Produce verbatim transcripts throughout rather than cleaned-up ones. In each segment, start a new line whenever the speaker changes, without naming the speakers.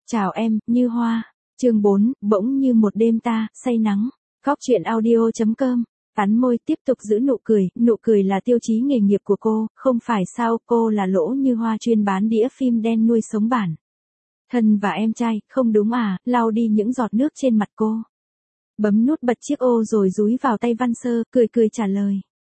Chào em, Như Hoa. Chương bốn, bỗng như một đêm ta, say nắng. Góc truyện audio chấm com. Cắn môi tiếp tục giữ nụ cười, nụ cười là tiêu chí nghề nghiệp của cô, không phải sao cô là Lỗ Như Hoa chuyên bán đĩa phim đen nuôi sống bản. Thân và em trai, không đúng à, lau đi những giọt nước trên mặt cô. Bấm nút bật chiếc ô rồi dúi vào tay Văn Sơ, cười cười trả lời.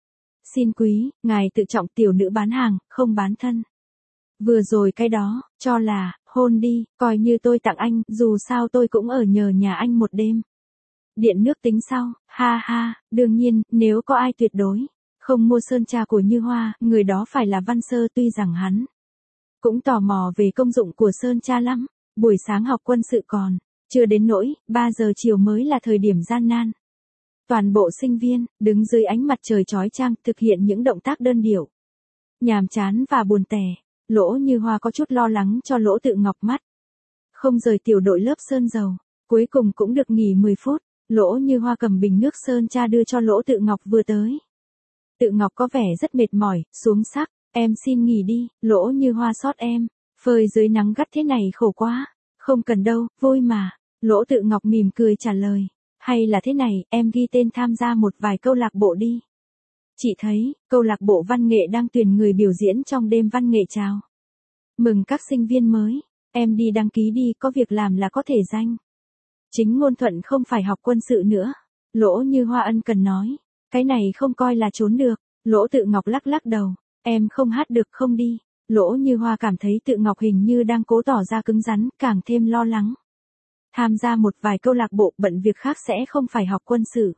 Xin quý, ngài tự trọng tiểu nữ bán hàng, không bán thân. Vừa rồi cái đó, cho là, hôn đi, coi như tôi tặng anh, dù sao tôi cũng ở nhờ nhà anh một đêm. Điện nước tính sau, ha ha, đương nhiên, nếu có ai tuyệt đối, không mua sơn trà của Như Hoa, người đó phải là Văn Sơ tuy rằng hắn cũng tò mò về công dụng của sơn trà lắm, buổi sáng học quân sự còn, chưa đến nỗi, ba giờ chiều mới là thời điểm gian nan. Toàn bộ sinh viên, đứng dưới ánh mặt trời chói chang thực hiện những động tác đơn điệu. Nhàm chán và buồn tẻ, Lỗ Như Hoa có chút lo lắng cho Lỗ Tự Ngọc mắt. Không rời tiểu đội lớp sơn dầu, cuối cùng cũng được nghỉ mười phút, Lỗ Như Hoa cầm bình nước sơn cha đưa cho Lỗ Tự Ngọc vừa tới. Tự Ngọc có vẻ rất mệt mỏi, xuống sắc, em xin nghỉ đi, Lỗ Như Hoa xót em, phơi dưới nắng gắt thế này khổ quá, không cần đâu, vui mà, Lỗ Tự Ngọc mỉm cười trả lời, hay là thế này, em ghi tên tham gia một vài câu lạc bộ đi. Chị thấy, câu lạc bộ văn nghệ đang tuyển người biểu diễn trong đêm văn nghệ chào mừng các sinh viên mới, em đi đăng ký đi, có việc làm là có thể danh. Chính Ngôn Thuận không phải học quân sự nữa, Lỗ Như Hoa ân cần nói, cái này không coi là trốn được, Lỗ Tự Ngọc lắc lắc đầu, em không hát được không đi, Lỗ Như Hoa cảm thấy Tự Ngọc hình như đang cố tỏ ra cứng rắn, càng thêm lo lắng. Tham gia một vài câu lạc bộ bận việc khác sẽ không phải học quân sự.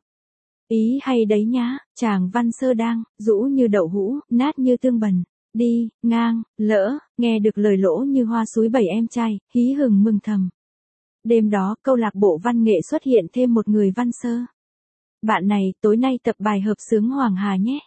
Ý hay đấy nhá, chàng Văn Sơ đang, rũ như đậu hũ, nát như tương bần, đi, ngang, lỡ, nghe được lời Lỗ Như Hoa xúi bẩy em trai, hí hửng mừng thầm. Đêm đó, câu lạc bộ văn nghệ xuất hiện thêm một người Văn Sơ. Bạn này, tối nay tập bài hợp xướng Hoàng Hà nhé.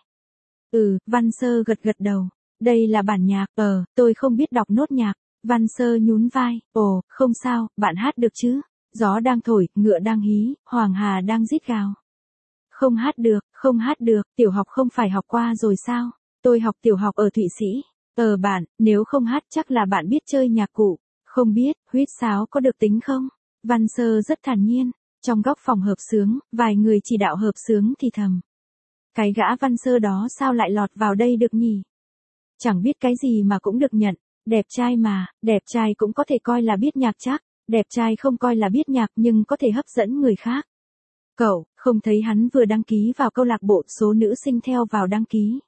Ừ, Văn Sơ gật gật đầu. Đây là bản nhạc, ờ, tôi không biết đọc nốt nhạc. Văn Sơ nhún vai, ồ, không sao, bạn hát được chứ. Gió đang thổi, ngựa đang hí, Hoàng Hà đang rít gào. Không hát được, không hát được, tiểu học không phải học qua rồi sao? Tôi học tiểu học ở Thụy Sĩ. Ờ bạn, nếu không hát chắc là bạn biết chơi nhạc cụ. Không biết, huýt sáo có được tính không? Văn Sơ rất thản nhiên. Trong góc phòng hợp xướng, vài người chỉ đạo hợp xướng thì thầm. Cái gã Văn Sơ đó sao lại lọt vào đây được nhỉ? Chẳng biết cái gì mà cũng được nhận. Đẹp trai mà, đẹp trai cũng có thể coi là biết nhạc chắc. Đẹp trai không coi là biết nhạc nhưng có thể hấp dẫn người khác. Cậu, không thấy hắn vừa đăng ký vào câu lạc bộ, số nữ sinh theo vào đăng ký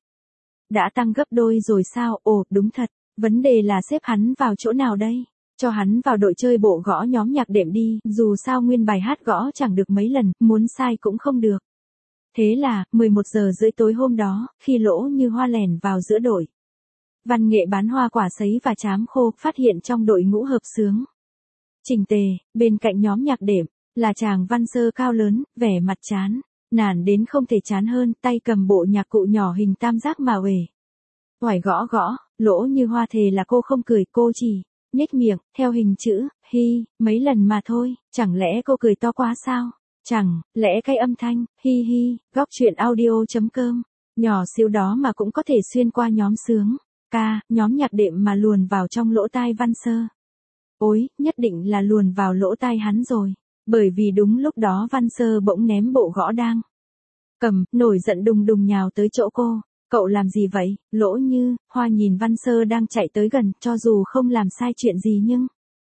đã tăng gấp đôi rồi sao? Ồ, đúng thật, vấn đề là xếp hắn vào chỗ nào đây? Cho hắn vào đội chơi bộ gõ nhóm nhạc đệm đi, dù sao nguyên bài hát gõ chẳng được mấy lần, muốn sai cũng không được. Thế là, mười một giờ rưỡi tối hôm đó, khi Lỗ Như Hoa lèn vào giữa đội văn nghệ bán hoa quả sấy và trám khô, phát hiện trong đội ngũ hợp xướng chỉnh tề, bên cạnh nhóm nhạc đệm, là chàng Văn Sơ cao lớn, vẻ mặt chán, nản đến không thể chán hơn, tay cầm bộ nhạc cụ nhỏ hình tam giác mà uể oải gõ gõ. Lỗ Như Hoa thề là cô không cười, cô chỉ nhếch miệng, theo hình chữ, hi, mấy lần mà thôi, chẳng lẽ cô cười to quá sao? Chẳng lẽ cái âm thanh, hi hi, góc truyện audio chấm com, nhỏ xíu đó mà cũng có thể xuyên qua nhóm sướng ca, nhóm nhạc đệm mà luồn vào trong lỗ tai Văn Sơ. Ôi, nhất định là luồn vào lỗ tai hắn rồi, bởi vì đúng lúc đó Văn Sơ bỗng ném bộ gõ đang cầm, nổi giận đùng đùng nhào tới chỗ cô. Cậu làm gì vậy? Lỗ Như Hoa nhìn Văn Sơ đang chạy tới gần, cho dù không làm sai chuyện gì nhưng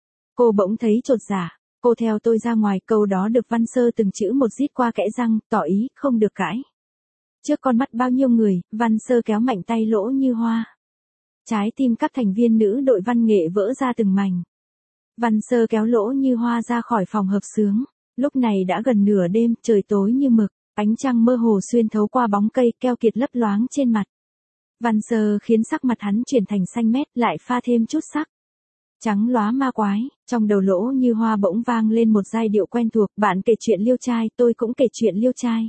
cô bỗng thấy chột dạ. Cô theo tôi ra ngoài, câu đó được Văn Sơ từng chữ một rít qua kẽ răng, tỏ ý không được cãi. Trước con mắt bao nhiêu người, Văn Sơ kéo mạnh tay Lỗ Như Hoa. Trái tim các thành viên nữ đội văn nghệ vỡ ra từng mảnh. Văn Sơ kéo Lỗ Như Hoa ra khỏi phòng hợp xướng. Lúc này đã gần nửa đêm, trời tối như mực. Ánh trăng mơ hồ xuyên thấu qua bóng cây, keo kiệt lấp loáng trên mặt. Văn Sơ khiến sắc mặt hắn chuyển thành xanh mét, lại pha thêm chút sắc trắng lóa ma quái. Trong đầu Lỗ Như Hoa bỗng vang lên một giai điệu quen thuộc, bạn kể chuyện liêu trai, tôi cũng kể chuyện liêu trai.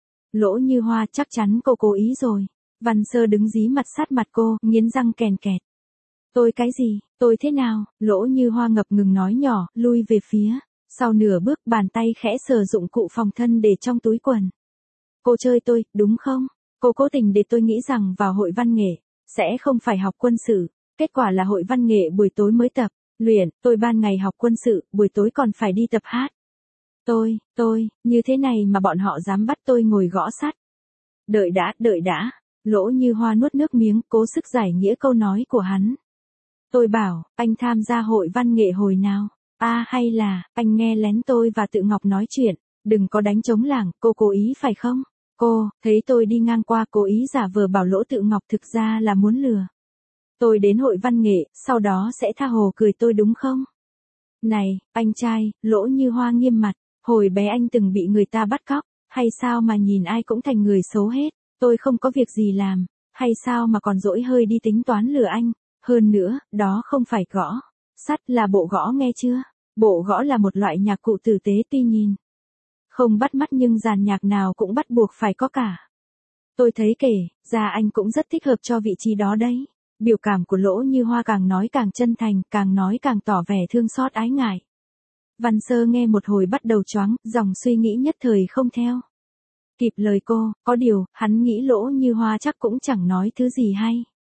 Lỗ Như Hoa, chắc chắn cô cố ý rồi. Văn Sơ đứng dí mặt sát mặt cô, nghiến răng kèn kẹt. Tôi cái gì, tôi thế nào? Lỗ Như Hoa ngập ngừng nói nhỏ, lui về phía sau nửa bước, bàn tay khẽ sờ dụng cụ phòng thân để trong túi quần. Cô chơi tôi, đúng không? Cô cố tình để tôi nghĩ rằng vào hội văn nghệ sẽ không phải học quân sự, kết quả là hội văn nghệ buổi tối mới tập, Luyện, tôi ban ngày học quân sự, buổi tối còn phải đi tập hát. Tôi, tôi, như thế này mà bọn họ dám bắt tôi ngồi gõ sắt. Đợi đã, đợi đã. Lỗ Như Hoa nuốt nước miếng, cố sức giải nghĩa câu nói của hắn. Tôi bảo, anh tham gia hội văn nghệ hồi nào? A à, hay là, anh nghe lén tôi và Tự Ngọc nói chuyện, đừng có đánh trống lảng, cô cố ý phải không? Cô, thấy tôi đi ngang qua cố ý giả vờ bảo Lỗ Tự Ngọc thực ra là muốn lừa tôi đến hội văn nghệ, sau đó sẽ tha hồ cười tôi đúng không? Này, anh trai, Lỗ Như Hoa nghiêm mặt, hồi bé anh từng bị người ta bắt cóc, hay sao mà nhìn ai cũng thành người xấu hết, tôi không có việc gì làm, hay sao mà còn dỗi hơi đi tính toán lừa anh, hơn nữa, đó không phải gõ, sắt là bộ gõ nghe chưa? Bộ gõ là một loại nhạc cụ tử tế tuy nhìn không bắt mắt nhưng dàn nhạc nào cũng bắt buộc phải có cả. Tôi thấy kể, ra anh cũng rất thích hợp cho vị trí đó đấy. Biểu cảm của Lỗ Như Hoa càng nói càng chân thành, càng nói càng tỏ vẻ thương xót ái ngại. Văn Sơ nghe một hồi bắt đầu choáng, dòng suy nghĩ nhất thời không theo kịp lời cô, có điều, hắn nghĩ Lỗ Như Hoa chắc cũng chẳng nói thứ gì hay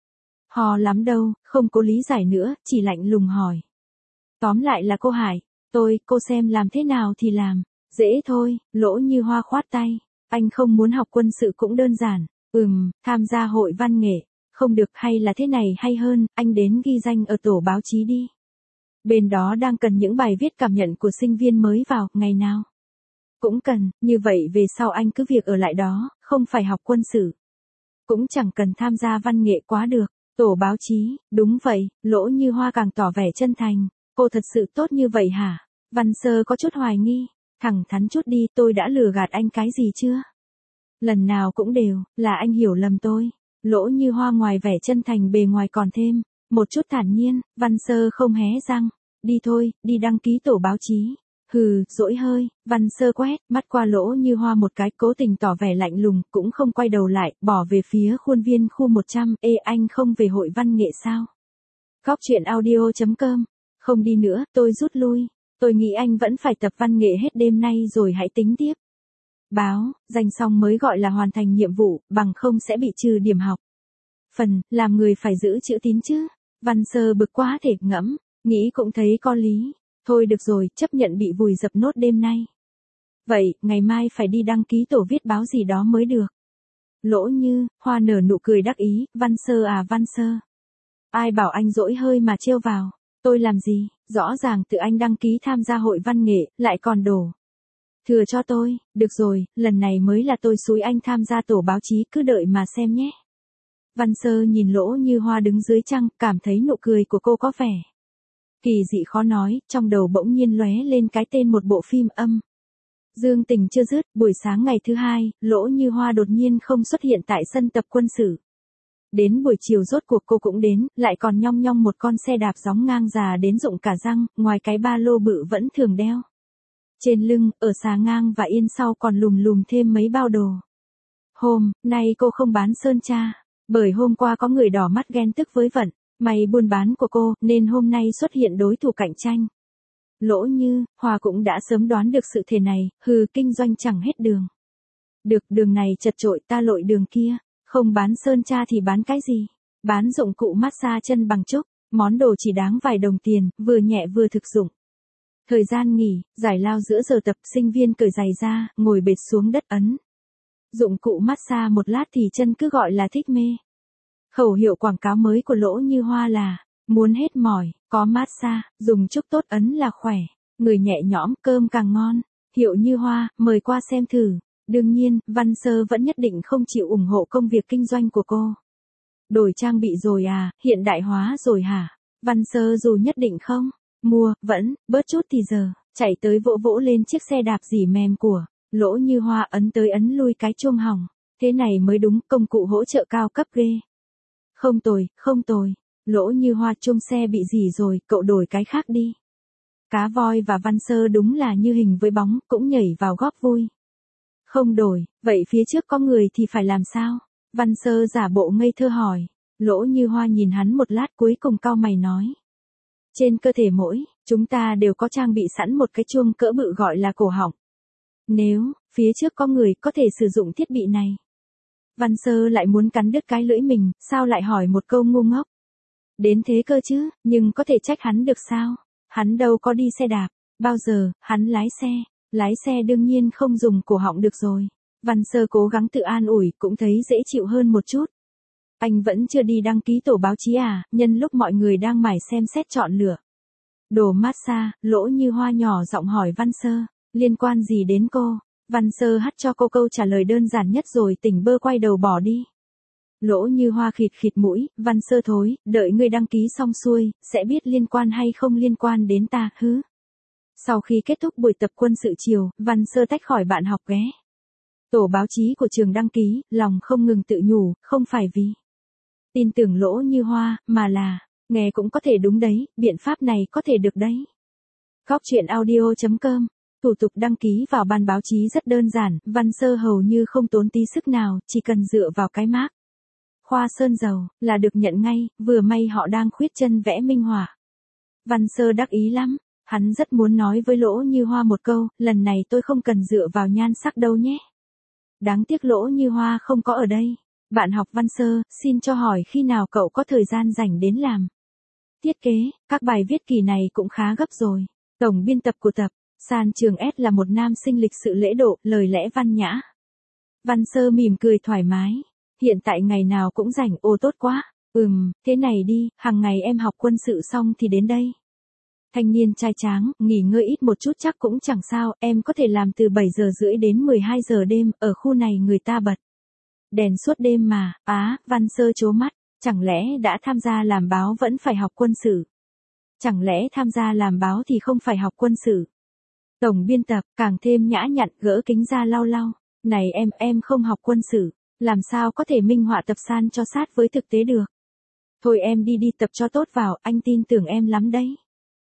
hò lắm đâu, không cố lý giải nữa, chỉ lạnh lùng hỏi. Tóm lại là cô Hải, tôi, cô xem làm thế nào thì làm, dễ thôi, Lỗ Như Hoa khoát tay, anh không muốn học quân sự cũng đơn giản, ừm, tham gia hội văn nghệ. Không được, hay là thế này hay hơn, anh đến ghi danh ở tổ báo chí đi. Bên đó đang cần những bài viết cảm nhận của sinh viên mới vào, ngày nào cũng cần, như vậy về sau anh cứ việc ở lại đó, không phải học quân sự. Cũng chẳng cần tham gia văn nghệ quá được, tổ báo chí, đúng vậy, Lỗ Như Hoa càng tỏ vẻ chân thành, cô thật sự tốt như vậy hả? Văn Sơ có chút hoài nghi, thẳng thắn chút đi, tôi đã lừa gạt anh cái gì chưa? Lần nào cũng đều, là anh hiểu lầm tôi. Lỗ Như Hoa ngoài vẻ chân thành bề ngoài còn thêm một chút thản nhiên, Văn Sơ không hé răng, đi thôi, đi đăng ký tổ báo chí. Hừ, dỗi hơi, Văn Sơ quét mắt qua Lỗ Như Hoa một cái, cố tình tỏ vẻ lạnh lùng, cũng không quay đầu lại, bỏ về phía khuôn viên khu một trăm. Ê, anh không về hội văn nghệ sao? Góc truyện audio chấm com. Không đi nữa, tôi rút lui. Tôi nghĩ anh vẫn phải tập văn nghệ hết đêm nay rồi hãy tính tiếp. Báo, danh xong mới gọi là hoàn thành nhiệm vụ, bằng không sẽ bị trừ điểm học. Phần, làm người phải giữ chữ tín chứ. Văn Sơ bực quá thể ngẫm, nghĩ cũng thấy có lý. Thôi được rồi, chấp nhận bị vùi dập nốt đêm nay. Vậy, ngày mai phải đi đăng ký tổ viết báo gì đó mới được. Lỗ Như Hoa nở nụ cười đắc ý, Văn Sơ à Văn Sơ. Ai bảo anh dỗi hơi mà trêu vào, tôi làm gì, rõ ràng tự anh đăng ký tham gia hội văn nghệ, lại còn đổ thừa cho tôi, được rồi, lần này mới là tôi xúi anh tham gia tổ báo chí, cứ đợi mà xem nhé. Văn Sơ nhìn Lỗ Như Hoa đứng dưới trăng, cảm thấy nụ cười của cô có vẻ kỳ dị khó nói, trong đầu bỗng nhiên lóe lên cái tên một bộ phim âm. Dương tình chưa dứt, buổi sáng ngày thứ hai, Lỗ Như Hoa đột nhiên không xuất hiện tại sân tập quân sự. Đến buổi chiều rốt cuộc cô cũng đến, lại còn nhong nhong một con xe đạp gióng ngang già đến rụng cả răng, ngoài cái ba lô bự vẫn thường đeo trên lưng, ở xà ngang và yên sau còn lùm lùm thêm mấy bao đồ. Hôm nay cô không bán sơn tra, bởi hôm qua có người đỏ mắt ghen tức với vận may buôn bán của cô, nên hôm nay xuất hiện đối thủ cạnh tranh. Lỗ Như Hoa cũng đã sớm đoán được sự thể này, hừ, kinh doanh chẳng hết đường. Được, đường này chật chội, ta lội đường kia, không bán sơn tra thì bán cái gì? Bán dụng cụ massage chân bằng trúc, món đồ chỉ đáng vài đồng tiền, vừa nhẹ vừa thực dụng. Thời gian nghỉ, giải lao giữa giờ tập, sinh viên cởi giày ra, ngồi bệt xuống đất ấn dụng cụ massage một lát thì chân cứ gọi là thích mê. Khẩu hiệu quảng cáo mới của Lỗ Như Hoa là, muốn hết mỏi, có massage, dùng chút tốt ấn là khỏe, người nhẹ nhõm, cơm càng ngon. Hiệu Như Hoa, mời qua xem thử. Đương nhiên, Văn Sơ vẫn nhất định không chịu ủng hộ công việc kinh doanh của cô. Đổi trang bị rồi à, hiện đại hóa rồi hả? Văn Sơ dù nhất định không mua, vẫn, bớt chút thì giờ, chạy tới vỗ vỗ lên chiếc xe đạp dỉ mềm của Lỗ Như Hoa, ấn tới ấn lui cái chuông hỏng. Thế này mới đúng, công cụ hỗ trợ cao cấp ghê. Không tồi, không tồi. Lỗ Như Hoa, chuông xe bị dỉ rồi, cậu đổi cái khác đi. Cá voi và Văn Sơ đúng là như hình với bóng, cũng nhảy vào góp vui. Không đổi, vậy phía trước có người thì phải làm sao? Văn Sơ giả bộ ngây thơ hỏi. Lỗ Như Hoa nhìn hắn một lát, cuối cùng cau mày nói. Trên cơ thể mỗi, chúng ta đều có trang bị sẵn một cái chuông cỡ bự gọi là cổ họng. Nếu, phía trước có người có thể sử dụng thiết bị này. Văn Sơ lại muốn cắn đứt cái lưỡi mình, sao lại hỏi một câu ngu ngốc. Đến thế cơ chứ, nhưng có thể trách hắn được sao? Hắn đâu có đi xe đạp, bao giờ, hắn lái xe. Lái xe đương nhiên không dùng cổ họng được rồi. Văn Sơ cố gắng tự an ủi, cũng thấy dễ chịu hơn một chút. Anh vẫn chưa đi đăng ký tổ báo chí à, nhân lúc mọi người đang mải xem xét chọn lựa đồ massage, Lỗ Như Hoa nhỏ giọng hỏi Văn Sơ, liên quan gì đến cô? Văn Sơ hắt cho cô câu trả lời đơn giản nhất rồi tỉnh bơ quay đầu bỏ đi. Lỗ Như Hoa khịt khịt mũi, Văn Sơ thối, đợi ngươi đăng ký xong xuôi, sẽ biết liên quan hay không liên quan đến ta, hứ. Sau khi kết thúc buổi tập quân sự chiều, Văn Sơ tách khỏi bạn học ghé tổ báo chí của trường đăng ký, lòng không ngừng tự nhủ, không phải vì tin tưởng Lỗ Như Hoa, mà là, nghe cũng có thể đúng đấy, biện pháp này có thể được đấy. Góc truyện audio chấm com. Thủ tục đăng ký vào ban báo chí rất đơn giản, Văn Sơ hầu như không tốn tí sức nào, chỉ cần dựa vào cái mác khoa sơn dầu là được nhận ngay, vừa may họ đang khuyết chân vẽ minh họa. Văn Sơ đắc ý lắm, hắn rất muốn nói với Lỗ Như Hoa một câu, lần này tôi không cần dựa vào nhan sắc đâu nhé. Đáng tiếc Lỗ Như Hoa không có ở đây. Bạn học Văn Sơ, xin cho hỏi khi nào cậu có thời gian rảnh đến làm thiết kế, các bài viết kỳ này cũng khá gấp rồi. Tổng biên tập của tập San Trường S là một nam sinh lịch sự lễ độ, lời lẽ văn nhã. Văn Sơ mỉm cười thoải mái. Hiện tại ngày nào cũng rảnh, ô tốt quá. Ừm, thế này đi, hàng ngày em học quân sự xong thì đến đây. Thanh niên trai tráng, nghỉ ngơi ít một chút chắc cũng chẳng sao, em có thể làm từ bảy giờ rưỡi đến mười hai giờ đêm, ở khu này người ta bật đèn suốt đêm mà. Á, Văn Sơ trố mắt, chẳng lẽ đã tham gia làm báo vẫn phải học quân sự? Chẳng lẽ tham gia làm báo thì không phải học quân sự? Tổng biên tập, càng thêm nhã nhặn, gỡ kính ra lau lau. Này em, em không học quân sự, làm sao có thể minh họa tập san cho sát với thực tế được? Thôi em đi đi tập cho tốt vào, anh tin tưởng em lắm đấy.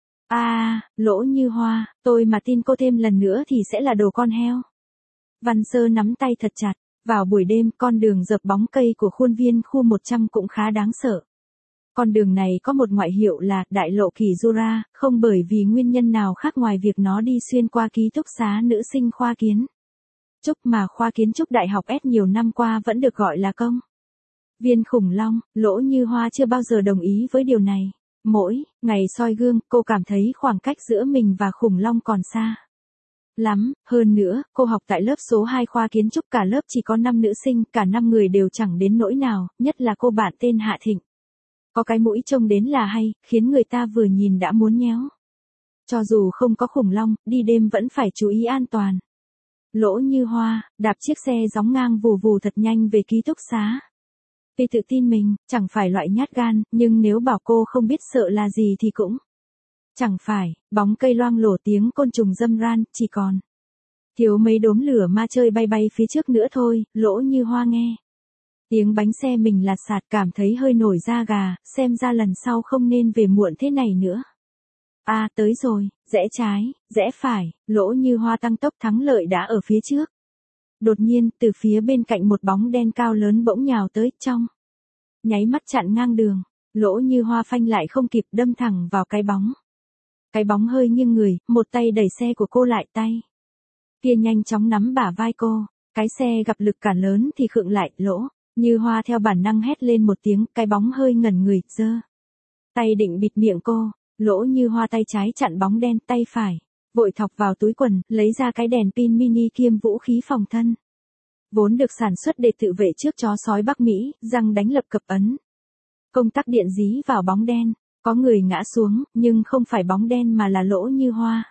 À, Lỗ Như Hoa, tôi mà tin cô thêm lần nữa thì sẽ là đồ con heo. Văn Sơ nắm tay thật chặt. Vào buổi đêm, con đường dợp bóng cây của khuôn viên khu một trăm cũng khá đáng sợ. Con đường này có một ngoại hiệu là Đại lộ Kỳ Jura, không bởi vì nguyên nhân nào khác ngoài việc nó đi xuyên qua ký túc xá nữ sinh khoa kiến trúc mà khoa kiến trúc Đại học S nhiều năm qua vẫn được gọi là công viên khủng long. Lỗ Như Hoa chưa bao giờ đồng ý với điều này. Mỗi ngày soi gương, cô cảm thấy khoảng cách giữa mình và khủng long còn xa lắm. Hơn nữa, cô học tại lớp số hai khoa kiến trúc, cả lớp chỉ có năm nữ sinh, cả năm người đều chẳng đến nỗi nào, nhất là cô bạn tên Hạ Thịnh. Có cái mũi trông đến là hay, khiến người ta vừa nhìn đã muốn nhéo. Cho dù không có khủng long, đi đêm vẫn phải chú ý an toàn. Lỗ Như Hoa, đạp chiếc xe gióng ngang vù vù thật nhanh về ký túc xá. Vì tự tin mình, chẳng phải loại nhát gan, nhưng nếu bảo cô không biết sợ là gì thì cũng chẳng phải. Bóng cây loang lổ, tiếng côn trùng râm ran, chỉ còn thiếu mấy đốm lửa ma chơi bay bay phía trước nữa thôi. Lỗ Như Hoa nghe tiếng bánh xe mình lạt sạt, cảm thấy hơi nổi da gà, xem ra lần sau không nên về muộn thế này nữa. À, tới rồi, rẽ trái, rẽ phải, Lỗ Như Hoa tăng tốc, thắng lợi đã ở phía trước. Đột nhiên, từ phía bên cạnh một bóng đen cao lớn bỗng nhào tới, trong nháy mắt chặn ngang đường. Lỗ Như Hoa phanh lại không kịp, đâm thẳng vào cái bóng. Cái bóng hơi nghiêng người, một tay đẩy xe của cô lại, tay kia nhanh chóng nắm bả vai cô. Cái xe gặp lực cản lớn thì khựng lại. Lỗ Như Hoa theo bản năng hét lên một tiếng, cái bóng hơi ngẩn người, giơ tay định bịt miệng cô. Lỗ Như Hoa tay trái chặn bóng đen, tay phải vội thọc vào túi quần, lấy ra cái đèn pin mini kiêm vũ khí phòng thân, vốn được sản xuất để tự vệ trước chó sói Bắc Mỹ, răng đánh lập cập ấn công tắc điện dí vào bóng đen. Có người ngã xuống, nhưng không phải bóng đen mà là Lỗ Như Hoa.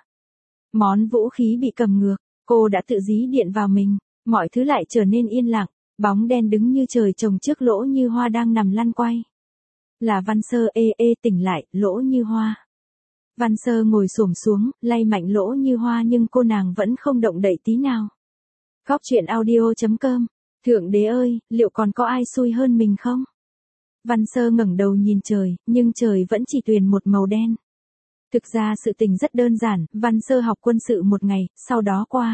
Món vũ khí bị cầm ngược, cô đã tự dí điện vào mình, mọi thứ lại trở nên yên lặng. Bóng đen đứng như trời trồng trước Lỗ Như Hoa đang nằm lăn quay. Là Văn Sơ. Ê ê, tỉnh lại, Lỗ Như Hoa. Văn Sơ ngồi xổm xuống, lay mạnh Lỗ Như Hoa nhưng cô nàng vẫn không động đậy tí nào. Góc truyện audio chấm com. Thượng đế ơi, liệu còn có ai xui hơn mình không? Văn Sơ ngẩng đầu nhìn trời, nhưng trời vẫn chỉ tuyền một màu đen. Thực ra sự tình rất đơn giản, Văn Sơ học quân sự một ngày, sau đó qua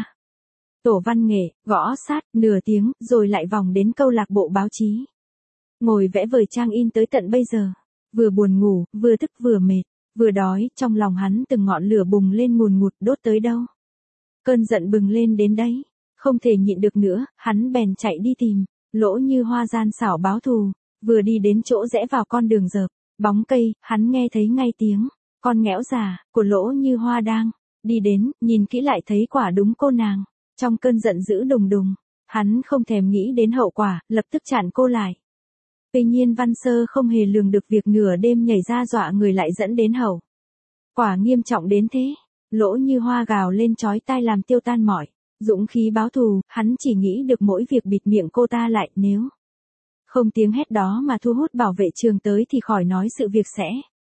tổ văn nghệ, gõ sát, nửa tiếng, rồi lại vòng đến câu lạc bộ báo chí. Ngồi vẽ vời trang in tới tận bây giờ. Vừa buồn ngủ, vừa thức vừa mệt, vừa đói, trong lòng hắn từng ngọn lửa bùng lên ngùn ngụt, đốt tới đâu. Cơn giận bừng lên đến đấy. Không thể nhịn được nữa, hắn bèn chạy đi tìm Lỗ Như Hoa gian xảo báo thù. Vừa đi đến chỗ rẽ vào con đường dợp Bóng cây, hắn nghe thấy ngay tiếng, con nghẽo già, của Lỗ Như Hoa đang đi đến, nhìn kỹ lại thấy quả đúng cô nàng. Trong cơn giận dữ đùng đùng, hắn không thèm nghĩ đến hậu quả, lập tức chặn cô lại. Tuy nhiên Văn Sơ không hề lường được việc nửa đêm nhảy ra dọa người lại dẫn đến hậu quả nghiêm trọng đến thế. Lỗ Như Hoa gào lên chói tai làm tiêu tan mọi dũng khí báo thù, hắn chỉ nghĩ được mỗi việc bịt miệng cô ta lại, nếu không tiếng hét đó mà thu hút bảo vệ trường tới thì khỏi nói sự việc sẽ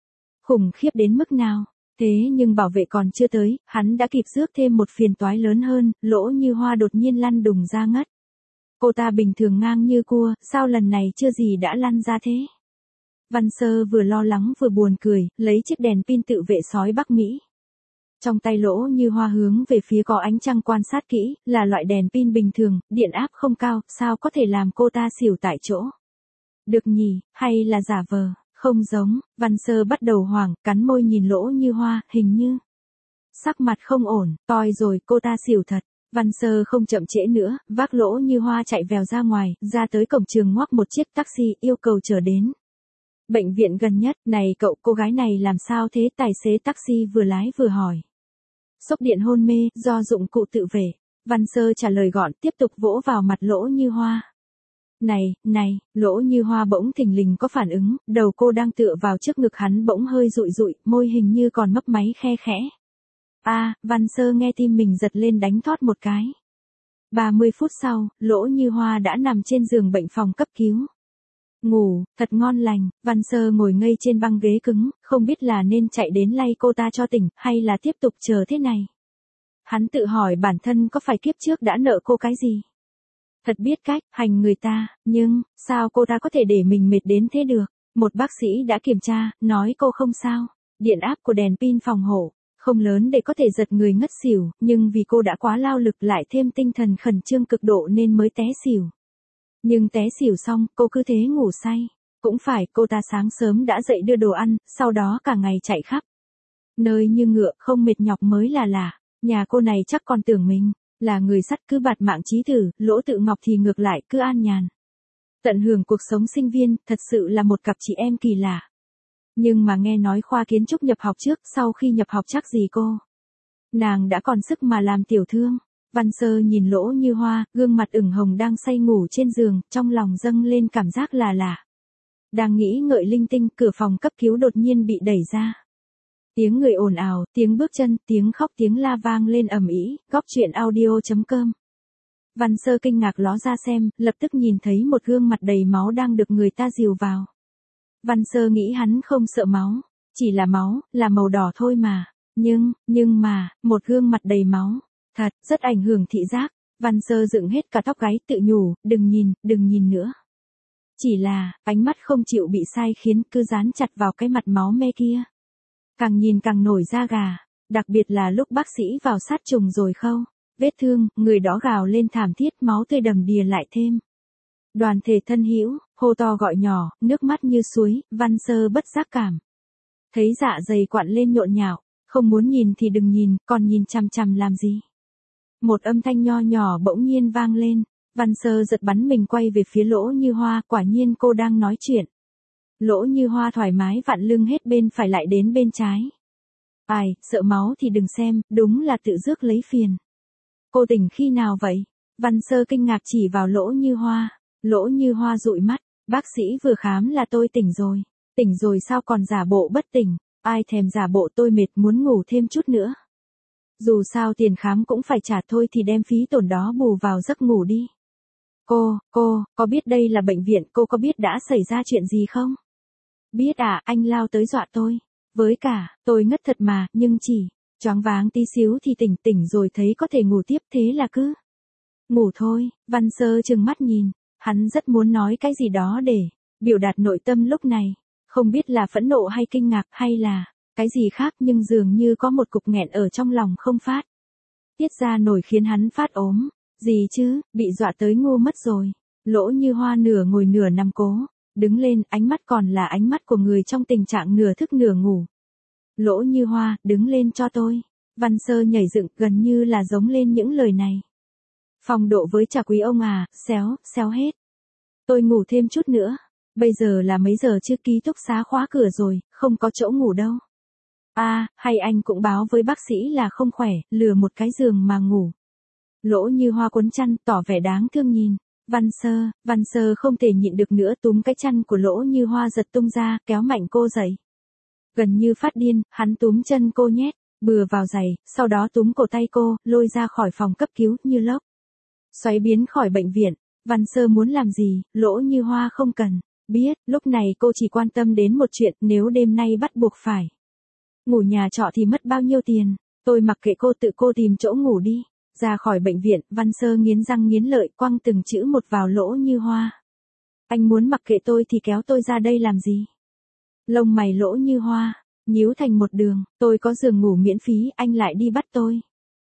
khủng khiếp đến mức nào. Thế nhưng bảo vệ còn chưa tới, hắn đã kịp rước thêm một phiền toái lớn hơn, Lỗ Như Hoa đột nhiên lăn đùng ra ngất. Cô ta bình thường ngang như cua, sao lần này chưa gì đã lăn ra thế? Văn Sơ vừa lo lắng vừa buồn cười, lấy chiếc đèn pin tự vệ sói Bắc Mỹ. Trong tay Lỗ Như Hoa hướng về phía có ánh trăng quan sát kỹ, là loại đèn pin bình thường, điện áp không cao, sao có thể làm cô ta xỉu tại chỗ? Được nhỉ, hay là giả vờ? Không giống. Văn Sơ bắt đầu hoảng, cắn môi nhìn Lỗ Như Hoa, hình như sắc mặt không ổn, coi rồi cô ta xỉu thật. Văn Sơ không chậm trễ nữa, vác Lỗ Như Hoa chạy vèo ra ngoài, ra tới cổng trường ngoắc một chiếc taxi, yêu cầu chở đến bệnh viện gần nhất. Này cậu, cô gái này làm sao thế? Tài xế taxi vừa lái vừa hỏi. Sốc điện hôn mê, do dụng cụ tự vệ. Văn Sơ trả lời gọn, tiếp tục vỗ vào mặt Lỗ Như Hoa. Này, này, Lỗ Như Hoa bỗng thình lình có phản ứng, đầu cô đang tựa vào trước ngực hắn bỗng hơi rụi rụi, môi hình như còn mấp máy khe khẽ. A, à, Văn Sơ nghe tim mình giật lên đánh thót một cái. ba mươi phút sau, Lỗ Như Hoa đã nằm trên giường bệnh phòng cấp cứu. Ngủ, thật ngon lành. Văn Sơ ngồi ngây trên băng ghế cứng, không biết là nên chạy đến lay cô ta cho tỉnh, hay là tiếp tục chờ thế này. Hắn tự hỏi bản thân có phải kiếp trước đã nợ cô cái gì. Thật biết cách hành người ta, nhưng sao cô ta có thể để mình mệt đến thế được? Một bác sĩ đã kiểm tra, nói cô không sao. Điện áp của đèn pin phòng hộ không lớn để có thể giật người ngất xỉu, nhưng vì cô đã quá lao lực lại thêm tinh thần khẩn trương cực độ nên mới té xỉu. Nhưng té xỉu xong, cô cứ thế ngủ say. Cũng phải, cô ta sáng sớm đã dậy đưa đồ ăn, sau đó cả ngày chạy khắp nơi như ngựa, không mệt nhọc mới là lạ. Nhà cô này chắc còn tưởng mình là người sắt cứ bạt mạng chí tử, Lỗ Tự Ngọc thì ngược lại cứ an nhàn tận hưởng cuộc sống sinh viên, thật sự là một cặp chị em kỳ lạ. Nhưng mà nghe nói khoa kiến trúc nhập học trước, sau khi nhập học chắc gì cô nàng đã còn sức mà làm tiểu thương. Văn Sơ nhìn Lỗ Như Hoa, gương mặt ửng hồng đang say ngủ trên giường, trong lòng dâng lên cảm giác là lạ. Đang nghĩ ngợi linh tinh, cửa phòng cấp cứu đột nhiên bị đẩy ra. Tiếng người ồn ào, tiếng bước chân, tiếng khóc tiếng la vang lên ầm ĩ. Góc truyện audio chấm com. Văn Sơ kinh ngạc ló ra xem, lập tức nhìn thấy một gương mặt đầy máu đang được người ta dìu vào. Văn Sơ nghĩ hắn không sợ máu, chỉ là máu, là màu đỏ thôi mà. Nhưng, nhưng mà, một gương mặt đầy máu, thật, rất ảnh hưởng thị giác. Văn Sơ dựng hết cả tóc gáy tự nhủ, đừng nhìn, đừng nhìn nữa. Chỉ là, ánh mắt không chịu bị sai khiến cứ dán chặt vào cái mặt máu me kia. Càng nhìn càng nổi da gà, đặc biệt là lúc bác sĩ vào sát trùng rồi khâu vết thương, người đó gào lên thảm thiết, máu tươi đầm đìa lại thêm. Đoàn thể thân hữu, hô to gọi nhỏ, nước mắt như suối. Văn Sơ bất giác cảm thấy dạ dày quặn lên nhộn nhạo, không muốn nhìn thì đừng nhìn, còn nhìn chằm chằm làm gì. Một âm thanh nho nhỏ bỗng nhiên vang lên, Văn Sơ giật bắn mình quay về phía Lỗ Như Hoa, quả nhiên cô đang nói chuyện. Lỗ Như Hoa thoải mái vặn lưng hết bên phải lại đến bên trái. Ai, sợ máu thì đừng xem, đúng là tự rước lấy phiền. Cô tỉnh khi nào vậy? Văn Sơ kinh ngạc chỉ vào Lỗ Như Hoa. Lỗ Như Hoa dụi mắt, bác sĩ vừa khám là tôi tỉnh rồi. Tỉnh rồi sao còn giả bộ bất tỉnh? Ai thèm giả bộ, tôi mệt muốn ngủ thêm chút nữa. Dù sao tiền khám cũng phải trả thôi thì đem phí tổn đó bù vào giấc ngủ đi. Cô, cô, có biết đây là bệnh viện, cô có biết đã xảy ra chuyện gì không? Biết à, anh lao tới dọa tôi. Với cả, tôi ngất thật mà, nhưng chỉ choáng váng tí xíu thì tỉnh tỉnh rồi thấy có thể ngủ tiếp, thế là cứ ngủ thôi. Văn Sơ trừng mắt nhìn, hắn rất muốn nói cái gì đó để biểu đạt nội tâm lúc này. Không biết là phẫn nộ hay kinh ngạc hay là cái gì khác, nhưng dường như có một cục nghẹn ở trong lòng không phát tiết ra nổi khiến hắn phát ốm. Gì chứ, bị dọa tới ngu mất rồi. Lỗ Như Hoa nửa ngồi nửa nằm cố đứng lên, ánh mắt còn là ánh mắt của người trong tình trạng nửa thức nửa ngủ. Lỗ Như Hoa, đứng lên cho tôi. Văn Sơ nhảy dựng, gần như là giống lên những lời này. Phong độ với Trà Quý ông à, xéo, xéo hết. Tôi ngủ thêm chút nữa. Bây giờ là mấy giờ chứ, ký túc xá khóa cửa rồi, không có chỗ ngủ đâu. À, hay anh cũng báo với bác sĩ là không khỏe, lừa một cái giường mà ngủ. Lỗ Như Hoa cuốn chăn, tỏ vẻ đáng thương nhìn. Văn Sơ, Văn Sơ không thể nhịn được nữa, túm cái chăn của Lỗ Như Hoa giật tung ra, kéo mạnh cô dậy. Gần như phát điên, hắn túm chân cô nhét bừa vào giày, sau đó túm cổ tay cô, lôi ra khỏi phòng cấp cứu như lốc. Xoáy biến khỏi bệnh viện. Văn Sơ muốn làm gì, Lỗ Như Hoa không cần biết, lúc này cô chỉ quan tâm đến một chuyện, nếu đêm nay bắt buộc phải ngủ nhà trọ thì mất bao nhiêu tiền, tôi mặc kệ cô, tự cô tìm chỗ ngủ đi. Ra khỏi bệnh viện, Văn Sơ nghiến răng nghiến lợi, quăng từng chữ một vào Lỗ Như Hoa. Anh muốn mặc kệ tôi thì kéo tôi ra đây làm gì? Lông mày Lỗ Như Hoa nhíu thành một đường, tôi có giường ngủ miễn phí, anh lại đi bắt tôi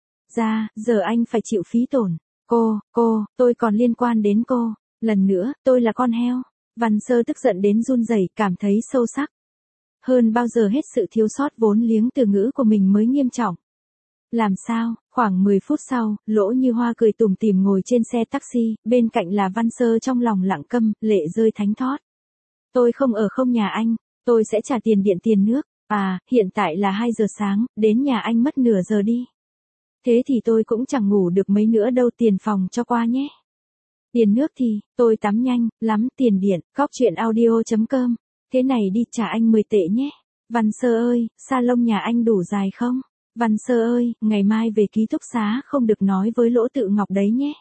ra, giờ anh phải chịu phí tổn. Cô, cô, tôi còn liên quan đến cô. Lần nữa, tôi là con heo. Văn Sơ tức giận đến run rẩy, cảm thấy sâu sắc hơn bao giờ hết sự thiếu sót vốn liếng từ ngữ của mình mới nghiêm trọng. Làm sao? Khoảng mười phút sau, Lỗ Như Hoa cười tủm tỉm ngồi trên xe taxi, bên cạnh là Văn Sơ trong lòng lặng câm, lệ rơi thánh thót. Tôi không ở không nhà anh, tôi sẽ trả tiền điện tiền nước. À, hiện tại là hai giờ sáng, đến nhà anh mất nửa giờ đi. Thế thì tôi cũng chẳng ngủ được mấy nữa đâu, tiền phòng cho qua nhé. Tiền nước thì, tôi tắm nhanh lắm, tiền điện, cóc truyện audio chấm com. Thế này đi, trả anh mười tệ nhé. Văn Sơ ơi, salon nhà anh đủ dài không? Văn Sơ ơi, ngày mai về ký túc xá không được nói với Lỗ Tự Ngọc đấy nhé.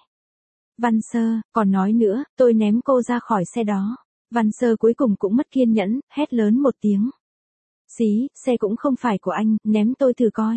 Văn Sơ, còn nói nữa, tôi ném cô ra khỏi xe đó. Văn Sơ cuối cùng cũng mất kiên nhẫn, hét lớn một tiếng. Xí, xe cũng không phải của anh, ném tôi thử coi.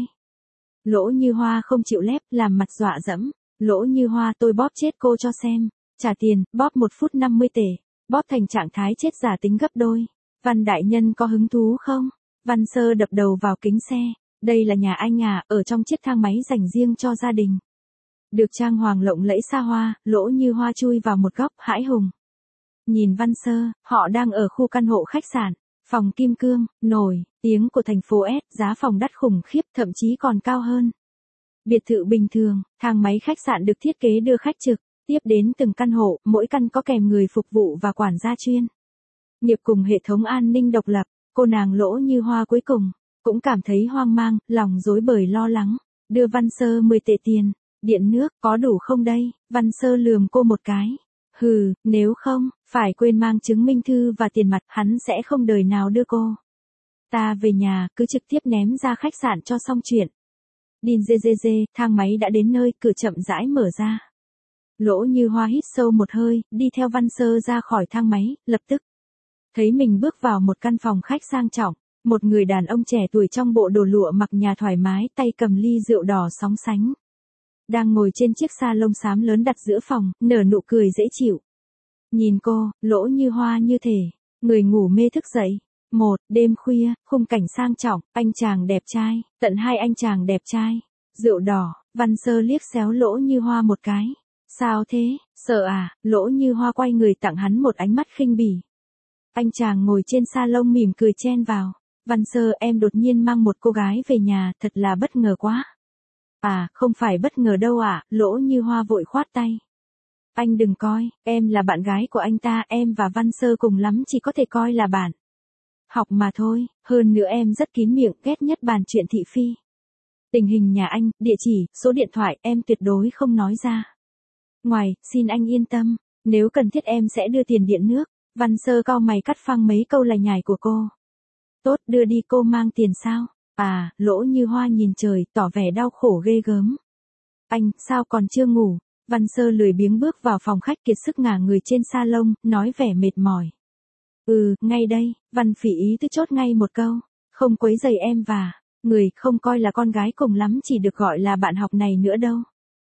Lỗ Như Hoa không chịu lép, làm mặt dọa dẫm. Lỗ Như Hoa, tôi bóp chết cô cho xem. Trả tiền, bóp một phút năm mươi tệ. Bóp thành trạng thái chết giả tính gấp đôi. Văn đại nhân có hứng thú không? Văn Sơ đập đầu vào kính xe. Đây là nhà anh à, ở trong chiếc thang máy dành riêng cho gia đình. Được trang hoàng lộng lẫy xa hoa, Lỗ Như Hoa chui vào một góc, hãi hùng. Nhìn Văn Sơ, họ đang ở khu căn hộ khách sạn. Phòng kim cương, nổi tiếng của thành phố S, giá phòng đắt khủng khiếp, thậm chí còn cao hơn biệt thự bình thường. Thang máy khách sạn được thiết kế đưa khách trực tiếp đến từng căn hộ, mỗi căn có kèm người phục vụ và quản gia chuyên nghiệp cùng hệ thống an ninh độc lập. Cô nàng Lỗ Như Hoa cuối cùng cũng cảm thấy hoang mang, lòng rối bời lo lắng. Đưa Văn Sơ mười tệ tiền điện nước, có đủ không đây? Văn Sơ lườm cô một cái. Hừ, nếu không, phải quên mang chứng minh thư và tiền mặt, hắn sẽ không đời nào đưa cô ta về nhà, cứ trực tiếp ném ra khách sạn cho xong chuyện. Đin dê dê dê, thang máy đã đến nơi, cửa chậm rãi mở ra. Lỗ Như Hoa hít sâu một hơi, đi theo Văn Sơ ra khỏi thang máy, lập tức thấy mình bước vào một căn phòng khách sang trọng. Một người đàn ông trẻ tuổi trong bộ đồ lụa mặc nhà thoải mái, tay cầm ly rượu đỏ sóng sánh, đang ngồi trên chiếc salon xám lớn đặt giữa phòng, nở nụ cười dễ chịu. Nhìn cô, Lỗ Như Hoa như thể người ngủ mê thức dậy. Một, đêm khuya, khung cảnh sang trọng, anh chàng đẹp trai, tận hai anh chàng đẹp trai. Rượu đỏ, Văn Sơ liếc xéo Lỗ Như Hoa một cái. Sao thế, sợ à? Lỗ Như Hoa quay người tặng hắn một ánh mắt khinh bỉ. Anh chàng ngồi trên salon mỉm cười chen vào. Văn Sơ, em đột nhiên mang một cô gái về nhà, thật là bất ngờ quá. À, không phải bất ngờ đâu ạ, à, Lỗ Như Hoa vội khoát tay. Anh đừng coi, em là bạn gái của anh ta, em và Văn Sơ cùng lắm chỉ có thể coi là bạn học mà thôi, hơn nữa em rất kín miệng, ghét nhất bàn chuyện thị phi. Tình hình nhà anh, địa chỉ, số điện thoại, em tuyệt đối không nói ra. Ngoài, xin anh yên tâm, nếu cần thiết em sẽ đưa tiền điện nước. Văn Sơ cau mày cắt phăng mấy câu lải nhải của cô. Tốt, đưa đi, cô mang tiền sao? À, Lỗ Như Hoa nhìn trời, tỏ vẻ đau khổ ghê gớm. Anh, sao còn chưa ngủ? Văn Sơ lười biếng bước vào phòng khách, kiệt sức ngả người trên salon, nói vẻ mệt mỏi. Ừ, ngay đây, Văn Phỉ ý tức chốt ngay một câu. Không quấy rầy em và người không coi là con gái, cùng lắm chỉ được gọi là bạn học này nữa đâu.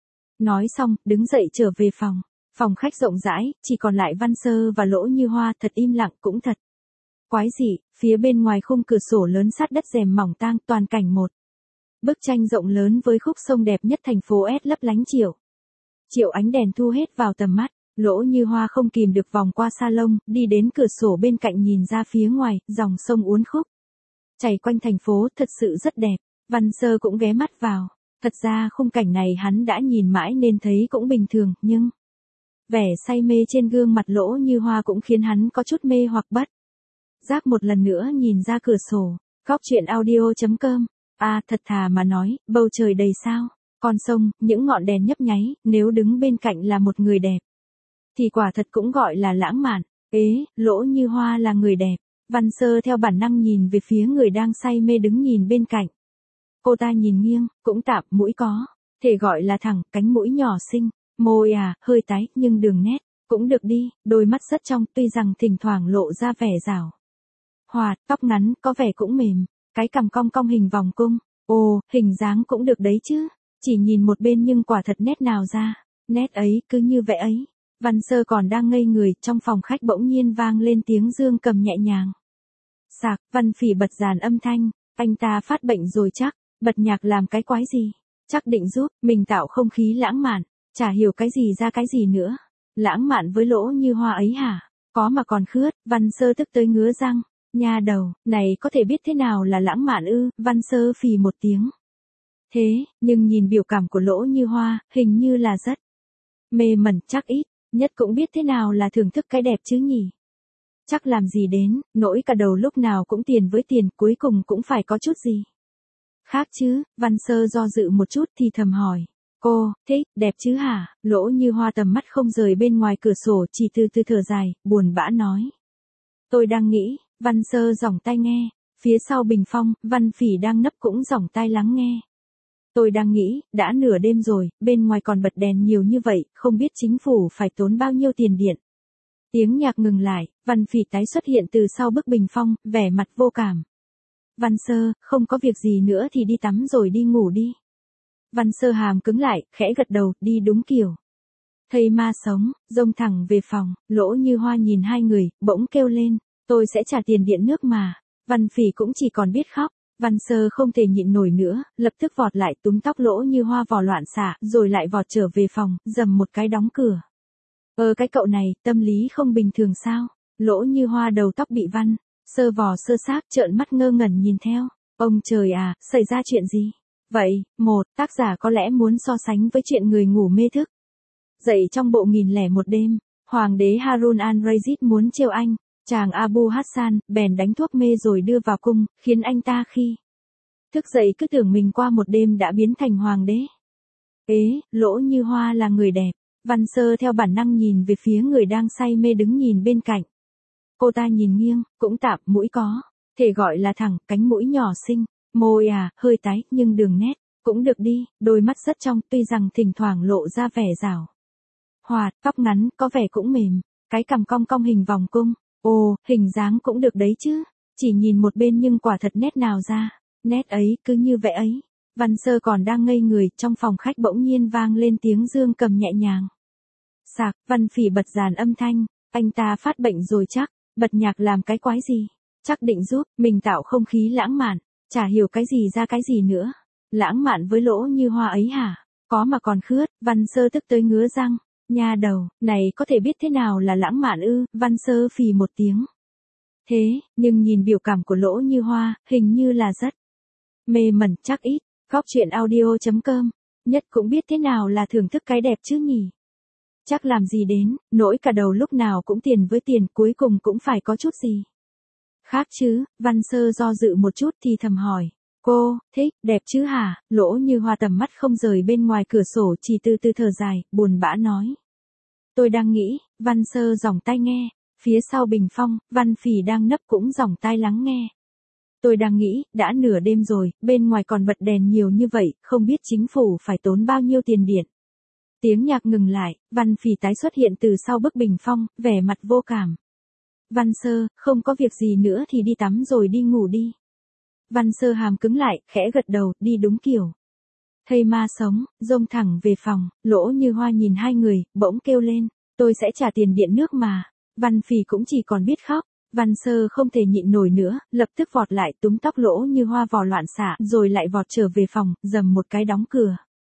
Nói xong, đứng dậy trở về phòng. Phòng khách rộng rãi, chỉ còn lại Văn Sơ và Lỗ Như Hoa, thật im lặng, cũng thật quái dị. Phía bên ngoài khung cửa sổ lớn sát đất rèm mỏng tang, toàn cảnh một bức tranh rộng lớn với khúc sông đẹp nhất thành phố S lấp lánh chiều chiều ánh đèn thu hết vào tầm mắt. Lỗ Như Hoa không kìm được vòng qua salon, đi đến cửa sổ bên cạnh nhìn ra phía ngoài, dòng sông uốn khúc chảy quanh thành phố, thật sự rất đẹp. Văn Sơ cũng ghé mắt vào. Thật ra khung cảnh này hắn đã nhìn mãi nên thấy cũng bình thường, nhưng Vẻ say mê trên gương mặt Lỗ Như Hoa cũng khiến hắn có chút mê hoặc bất giác một lần nữa nhìn ra cửa sổ. Góc truyện audio chấm com. À, thật thà mà nói, bầu trời đầy sao, con sông, những ngọn đèn nhấp nháy, nếu đứng bên cạnh là một người đẹp thì quả thật cũng gọi là lãng mạn. Ế, Lỗ Như Hoa là người đẹp. Văn Sơ theo bản năng nhìn về phía người đang say mê đứng nhìn bên cạnh. Cô ta nhìn nghiêng, cũng tạm, mũi có thể gọi là thẳng, cánh mũi nhỏ xinh, môi à, hơi tái, nhưng đường nét cũng được đi, đôi mắt rất trong, tuy rằng thỉnh thoảng lộ ra vẻ rảo hoạt, tóc ngắn, có vẻ cũng mềm, cái cằm cong cong hình vòng cung. Ồ, hình dáng cũng được đấy chứ, chỉ nhìn một bên nhưng quả thật nét nào ra, nét ấy, cứ như vậy ấy. Văn Sơ còn đang ngây người, trong phòng khách bỗng nhiên vang lên tiếng dương cầm nhẹ nhàng. Sạc, Văn Phỉ bật dàn âm thanh, anh ta phát bệnh rồi chắc, bật nhạc làm cái quái gì, chắc định giúp mình tạo không khí lãng mạn, chả hiểu cái gì ra cái gì nữa. Lãng mạn với Lỗ Như Hoa ấy hả? Có mà còn khướt. Văn Sơ tức tới ngứa răng. Nha đầu, này có thể biết thế nào là lãng mạn ư? Văn Sơ phì một tiếng. Thế, nhưng nhìn biểu cảm của Lỗ Như Hoa, hình như là rất mê mẩn, chắc ít nhất cũng biết thế nào là thưởng thức cái đẹp chứ nhỉ? Chắc làm gì đến, nỗi cả đầu lúc nào cũng tiền với tiền, cuối cùng cũng phải có chút gì khác chứ. Văn Sơ do dự một chút thì thầm hỏi. Cô, thích, đẹp chứ hả? Lỗ Như Hoa tầm mắt không rời bên ngoài cửa sổ, chỉ từ từ thở dài, buồn bã nói. Tôi đang nghĩ. Văn Sơ giỏng tai nghe. Phía sau bình phong, Văn Phỉ đang nấp cũng giỏng tai lắng nghe. Tôi đang nghĩ, đã nửa đêm rồi, bên ngoài còn bật đèn nhiều như vậy, không biết chính phủ phải tốn bao nhiêu tiền điện. Tiếng nhạc ngừng lại, Văn Phỉ tái xuất hiện từ sau bức bình phong, vẻ mặt vô cảm. Văn Sơ, không có việc gì nữa thì đi tắm rồi đi ngủ đi. Văn Sơ hàm cứng lại, khẽ gật đầu, đi đúng kiểu. Thây ma sống, rông thẳng về phòng, Lỗ Như Hoa nhìn hai người, bỗng kêu lên, tôi sẽ trả tiền điện nước mà. Văn Phỉ cũng chỉ còn biết khóc. Văn Sơ không thể nhịn nổi nữa, lập tức vọt lại túm tóc Lỗ Như Hoa vò loạn xạ, rồi lại vọt trở về phòng, dầm một cái đóng cửa. Ờ cái cậu này, tâm lý không bình thường sao? Lỗ Như Hoa đầu tóc bị Văn Sơ vò sơ xác, trợn mắt ngơ ngẩn nhìn theo. Ông trời à, xảy ra chuyện gì? Vậy, một, tác giả có lẽ muốn so sánh với chuyện người ngủ mê thức. Dậy trong bộ nghìn lẻ một đêm, Hoàng đế Harun al-Rashid muốn trêu anh, chàng Abu Hassan, bèn đánh thuốc mê rồi đưa vào cung, khiến anh ta khi thức dậy cứ tưởng mình qua một đêm đã biến thành hoàng đế. Ế, Lỗ Như Hoa là người đẹp. Văn Sơ theo bản năng nhìn về phía người đang say mê đứng nhìn bên cạnh. Cô ta nhìn nghiêng, cũng tạm, mũi có thể gọi là thẳng, cánh mũi nhỏ xinh, môi à, hơi tái, nhưng đường nét cũng được đi, đôi mắt rất trong, tuy rằng thỉnh thoảng lộ ra vẻ rảo hoạt, tóc ngắn, có vẻ cũng mềm, cái cằm cong cong hình vòng cung. Ồ, hình dáng cũng được đấy chứ, chỉ nhìn một bên nhưng quả thật nét nào ra, nét ấy, cứ như vậy ấy. Văn Sơ còn đang ngây người, trong phòng khách bỗng nhiên vang lên tiếng dương cầm nhẹ nhàng. Sạc, Văn Phỉ bật dàn âm thanh, anh ta phát bệnh rồi chắc, bật nhạc làm cái quái gì, chắc định giúp mình tạo không khí lãng mạn, chả hiểu cái gì ra cái gì nữa. Lãng mạn với Lỗ Như Hoa ấy hả? Có mà còn khướt. Văn Sơ tức tới ngứa răng. Nha đầu, này có thể biết thế nào là lãng mạn ư? Văn Sơ phì một tiếng. Thế, nhưng nhìn biểu cảm của Lỗ Như Hoa, hình như là rất mê mẩn, chắc ít. Góc truyện audio chấm com. Nhất cũng biết thế nào là thưởng thức cái đẹp chứ nhỉ? Chắc làm gì đến, nỗi cả đầu lúc nào cũng tiền với tiền, cuối cùng cũng phải có chút gì khác chứ. Văn Sơ do dự một chút thì thầm hỏi. Cô, thích, đẹp chứ hả? Lỗ Như Hoa tầm mắt không rời bên ngoài cửa sổ, chỉ từ từ thở dài, buồn bã nói. Tôi đang nghĩ. Văn Sơ giỏng tai nghe. Phía sau bình phong, Văn Phỉ đang nấp cũng giỏng tai lắng nghe. Tôi đang nghĩ, đã nửa đêm rồi, bên ngoài còn bật đèn nhiều như vậy, không biết chính phủ phải tốn bao nhiêu tiền điện. Tiếng nhạc ngừng lại, Văn Phỉ tái xuất hiện từ sau bức bình phong, vẻ mặt vô cảm. Văn Sơ, không có việc gì nữa thì đi tắm rồi đi ngủ đi. Văn Sơ hàm cứng lại, khẽ gật đầu, đi đúng kiểu. Thây ma sống, rông thẳng về phòng, Lỗ Như Hoa nhìn hai người, bỗng kêu lên, tôi sẽ trả tiền điện nước mà. Văn Phỉ cũng chỉ còn biết khóc. Văn Sơ không thể nhịn nổi nữa, lập tức vọt lại túm tóc Lỗ Như Hoa vò loạn xạ, rồi lại vọt trở về phòng, dầm một cái đóng cửa.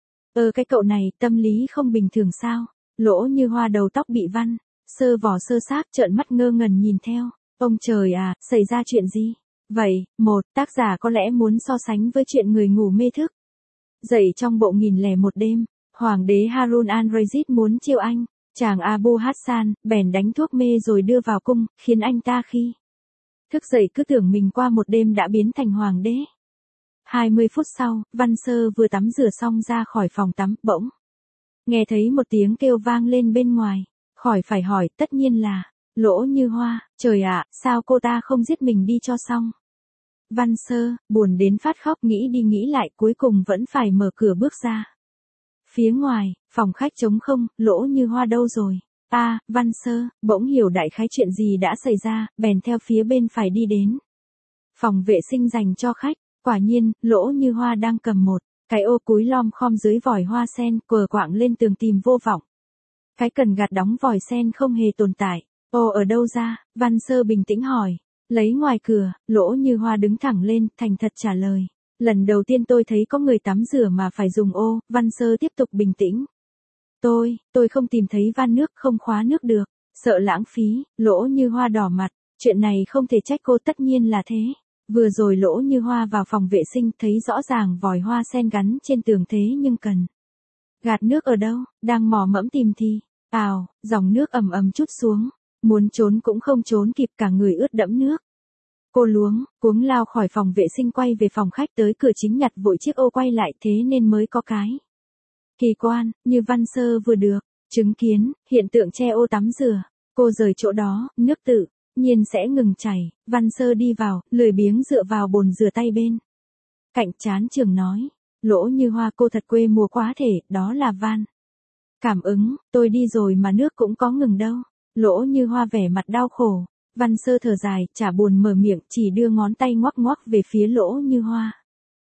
Ờ cái cậu này, tâm lý không bình thường sao? Lỗ Như Hoa đầu tóc bị Văn Sơ vò sơ xác, trợn mắt ngơ ngẩn nhìn theo. Ông trời à, xảy ra chuyện gì? Vậy, một, tác giả có lẽ muốn so sánh với chuyện người ngủ mê thức. Dậy trong bộ nghìn lẻ một đêm, Hoàng đế Harun al-Rashid muốn trêu anh, Chàng Abu Hassan, bèn đánh thuốc mê rồi đưa vào cung, khiến anh ta khi thức dậy cứ tưởng mình qua một đêm đã biến thành hoàng đế. hai mươi phút sau, Văn Sơ vừa tắm rửa xong ra khỏi phòng tắm, bỗng nghe thấy một tiếng kêu vang lên bên ngoài. Khỏi phải hỏi, tất nhiên là Lỗ Như Hoa. Trời ạ, sao cô ta không giết mình đi cho xong. Văn Sơ, buồn đến phát khóc, nghĩ đi nghĩ lại cuối cùng vẫn phải mở cửa bước ra. Phía ngoài, phòng khách trống không, Lỗ Như Hoa đâu rồi? A, à, Văn Sơ, bỗng hiểu đại khái chuyện gì đã xảy ra, bèn theo phía bên phải đi đến phòng vệ sinh dành cho khách. Quả nhiên, Lỗ Như Hoa đang cầm một cái ô cúi lom khom dưới vòi hoa sen, quờ quạng lên tường tìm vô vọng. Cái cần gạt đóng vòi sen không hề tồn tại. Ô ở đâu ra? Văn Sơ bình tĩnh hỏi. Lấy ngoài cửa, Lỗ Như Hoa đứng thẳng lên, thành thật trả lời. Lần đầu tiên tôi thấy có người tắm rửa mà phải dùng ô. Văn Sơ tiếp tục bình tĩnh. Tôi, tôi không tìm thấy van nước, không khóa nước được. Sợ lãng phí. Lỗ Như Hoa đỏ mặt. Chuyện này không thể trách cô, tất nhiên là thế. Vừa rồi Lỗ Như Hoa vào phòng vệ sinh thấy rõ ràng vòi hoa sen gắn trên tường, thế nhưng cần gạt nước ở đâu, đang mò mẫm tìm thì, ào, dòng nước ầm ầm trút xuống, muốn trốn cũng không trốn kịp, cả người ướt đẫm nước. Cô luống, cuống lao khỏi phòng vệ sinh quay về phòng khách, tới cửa chính nhặt vội chiếc ô quay lại, thế nên mới có cái kỳ quan, như Văn Sơ vừa được chứng kiến, hiện tượng che ô tắm rửa. Cô rời chỗ đó, nước tự nhiên sẽ ngừng chảy. Văn Sơ đi vào, lười biếng dựa vào bồn rửa tay bên cạnh, chán chường nói. Lỗ Như Hoa, cô thật quê mùa quá thể, đó là van cảm ứng, tôi đi rồi mà nước cũng có ngừng đâu. Lỗ Như Hoa vẻ mặt đau khổ. Văn Sơ thở dài, chả buồn mở miệng, chỉ đưa ngón tay ngoắc ngoắc về phía Lỗ Như Hoa.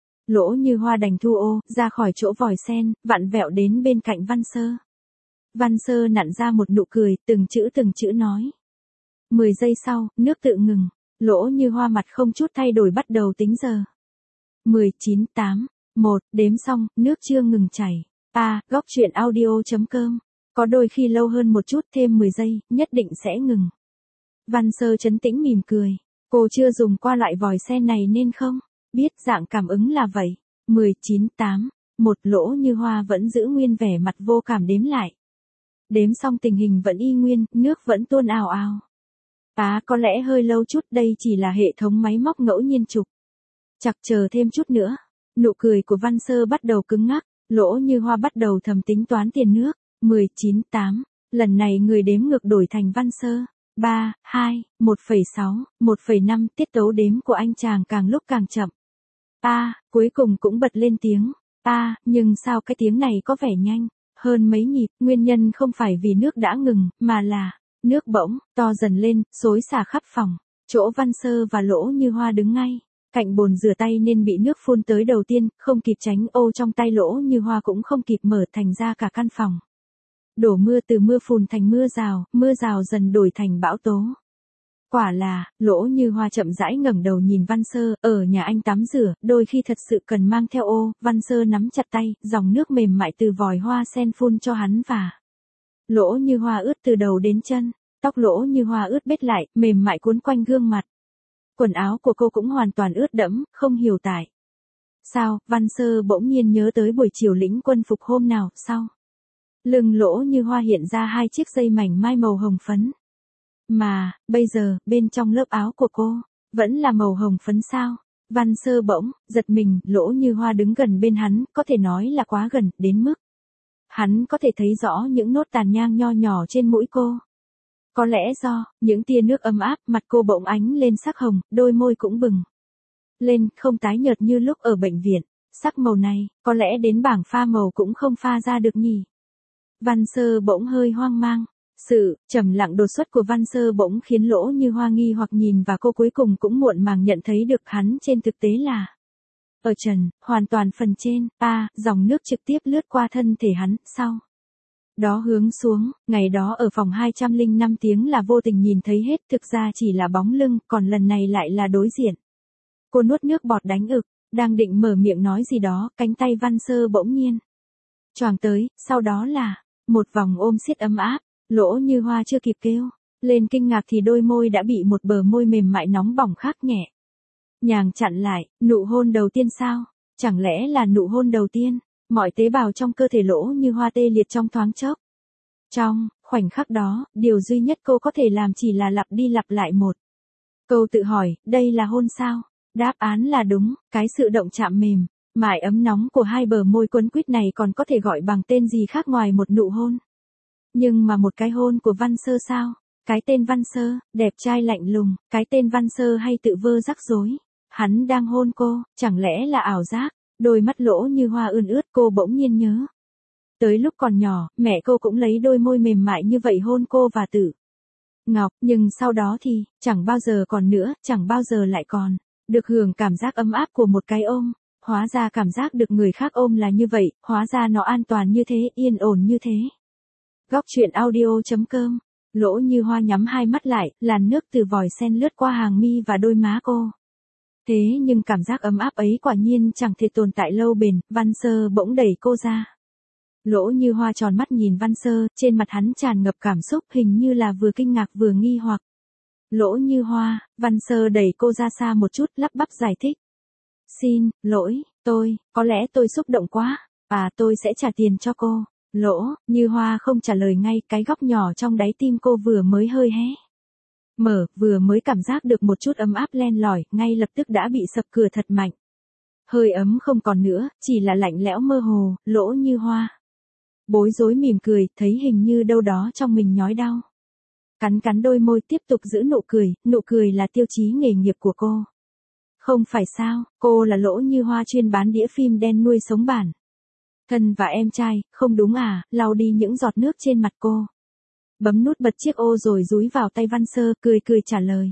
Lỗ Như Hoa đành thu ô, ra khỏi chỗ vòi sen, vặn vẹo đến bên cạnh Văn Sơ. Văn Sơ nặn ra một nụ cười, từng chữ từng chữ nói. Mười giây sau, nước tự ngừng. Lỗ Như Hoa mặt không chút thay đổi bắt đầu tính giờ. Mười, chín, tám, một, đếm xong, nước chưa ngừng chảy. A, à, góc truyện audio chấm com. Có đôi khi lâu hơn một chút, thêm mười giây, nhất định sẽ ngừng. Văn Sơ trấn tĩnh mỉm cười. Cô chưa dùng qua loại vòi sen này nên không biết dạng cảm ứng là vậy. Mười, chín, tám, một, Lỗ Như Hoa vẫn giữ nguyên vẻ mặt vô cảm đếm lại. Đếm xong tình hình vẫn y nguyên, nước vẫn tuôn ào ào. À, có lẽ hơi lâu chút, đây chỉ là hệ thống máy móc ngẫu nhiên trục chặt, chờ thêm chút nữa. Nụ cười của Văn Sơ bắt đầu cứng ngắc. Lỗ Như Hoa bắt đầu thầm tính toán tiền nước. Mười, chín, tám, lần này người đếm ngược đổi thành Văn Sơ. Ba, hai, một phẩy sáu, một phẩy năm, tiết tấu đếm của anh chàng càng lúc càng chậm. A, à, cuối cùng cũng bật lên tiếng. A, à, nhưng sao cái tiếng này có vẻ nhanh hơn mấy nhịp? Nguyên nhân không phải vì nước đã ngừng, mà là nước bỗng to dần lên, xối xả khắp phòng. Chỗ Văn Sơ và Lỗ Như Hoa đứng ngay cạnh bồn rửa tay nên bị nước phun tới đầu tiên, không kịp tránh, ô trong tay Lỗ Như Hoa cũng không kịp mở, thành ra cả căn phòng đổ mưa, từ mưa phùn thành mưa rào, mưa rào dần đổi thành bão tố. Quả là, Lỗ Như Hoa chậm rãi ngẩng đầu nhìn Văn Sơ. Ở nhà anh tắm rửa, đôi khi thật sự cần mang theo ô. Văn Sơ nắm chặt tay, dòng nước mềm mại từ vòi hoa sen phun cho hắn và Lỗ Như Hoa ướt từ đầu đến chân. Tóc Lỗ Như Hoa ướt bết lại, mềm mại cuốn quanh gương mặt. Quần áo của cô cũng hoàn toàn ướt đẫm, không hiểu tại sao. Văn Sơ bỗng nhiên nhớ tới buổi chiều lĩnh quân phục hôm nào, sau lưng Lỗ Như Hoa hiện ra hai chiếc dây mảnh mai màu hồng phấn. Mà, bây giờ, bên trong lớp áo của cô, vẫn là màu hồng phấn sao? Văn Sơ bỗng giật mình. Lỗ Như Hoa đứng gần bên hắn, có thể nói là quá gần, đến mức hắn có thể thấy rõ những nốt tàn nhang nho nhỏ trên mũi cô. Có lẽ do những tia nước ấm áp, mặt cô bỗng ánh lên sắc hồng, đôi môi cũng bừng lên, không tái nhợt như lúc ở bệnh viện. Sắc màu này, có lẽ đến bảng pha màu cũng không pha ra được nhỉ. Văn Sơ bỗng hơi hoang mang. Sự trầm lặng đột xuất của Văn Sơ bỗng khiến Lỗ Như Hoa nghi hoặc nhìn và cô cuối cùng cũng muộn màng nhận thấy được hắn trên thực tế là ở trần, hoàn toàn phần trên. A, à, dòng nước trực tiếp lướt qua thân thể hắn, sau đó hướng xuống. Ngày đó ở phòng hai trăm lẻ năm tiếng là vô tình nhìn thấy hết, thực ra chỉ là bóng lưng, còn lần này lại là đối diện. Cô nuốt nước bọt đánh ực, đang định mở miệng nói gì đó, cánh tay Văn Sơ bỗng nhiên choàng tới, sau đó là một vòng ôm siết ấm áp. Lỗ Như Hoa chưa kịp kêu lên kinh ngạc thì đôi môi đã bị một bờ môi mềm mại nóng bỏng khác nhẹ nhàng chặn lại. Nụ hôn đầu tiên sao? Chẳng lẽ là nụ hôn đầu tiên? Mọi tế bào trong cơ thể Lỗ Như Hoa tê liệt trong thoáng chốc. Trong khoảnh khắc đó, điều duy nhất cô có thể làm chỉ là lặp đi lặp lại một câu tự hỏi, đây là hôn sao? Đáp án là đúng, cái sự động chạm mềm, mại ấm nóng của hai bờ môi quấn quýt này còn có thể gọi bằng tên gì khác ngoài một nụ hôn. Nhưng mà một cái hôn của Văn Sơ sao? Cái tên Văn Sơ, đẹp trai lạnh lùng, cái tên Văn Sơ hay tự vơ rắc rối. Hắn đang hôn cô, chẳng lẽ là ảo giác? Đôi mắt lỗ như hoa ươn ướt, cô bỗng nhiên nhớ. Tới lúc còn nhỏ, mẹ cô cũng lấy đôi môi mềm mại như vậy hôn cô và Tử Ngọc, nhưng sau đó thì, chẳng bao giờ còn nữa, chẳng bao giờ lại còn. Được hưởng cảm giác ấm áp của một cái ôm. Hóa ra cảm giác được người khác ôm là như vậy, hóa ra nó an toàn như thế, yên ổn như thế. Góc truyện audio.com. Lỗ Như Hoa nhắm hai mắt lại, làn nước từ vòi sen lướt qua hàng mi và đôi má cô. Thế nhưng cảm giác ấm áp ấy quả nhiên chẳng thể tồn tại lâu bền, Văn Sơ bỗng đẩy cô ra. Lỗ Như Hoa tròn mắt nhìn Văn Sơ, trên mặt hắn tràn ngập cảm xúc hình như là vừa kinh ngạc vừa nghi hoặc. Lỗ Như Hoa, Văn Sơ đẩy cô ra xa một chút, lắp bắp giải thích. Xin, lỗi, tôi, có lẽ tôi xúc động quá, à tôi sẽ trả tiền cho cô. Lỗ Như Hoa không trả lời ngay, cái góc nhỏ trong đáy tim cô vừa mới hơi hé mở, vừa mới cảm giác được một chút ấm áp len lỏi, ngay lập tức đã bị sập cửa thật mạnh. Hơi ấm không còn nữa, chỉ là lạnh lẽo mơ hồ. Lỗ Như Hoa bối rối mỉm cười, thấy hình như đâu đó trong mình nhói đau. Cắn cắn đôi môi tiếp tục giữ nụ cười, nụ cười là tiêu chí nghề nghiệp của cô. Không phải sao, cô là Lỗ Như Hoa chuyên bán đĩa phim đen nuôi sống bản thân và em trai, không đúng à? Lau đi những giọt nước trên mặt cô. Bấm nút bật chiếc ô rồi dúi vào tay Văn Sơ, cười cười trả lời.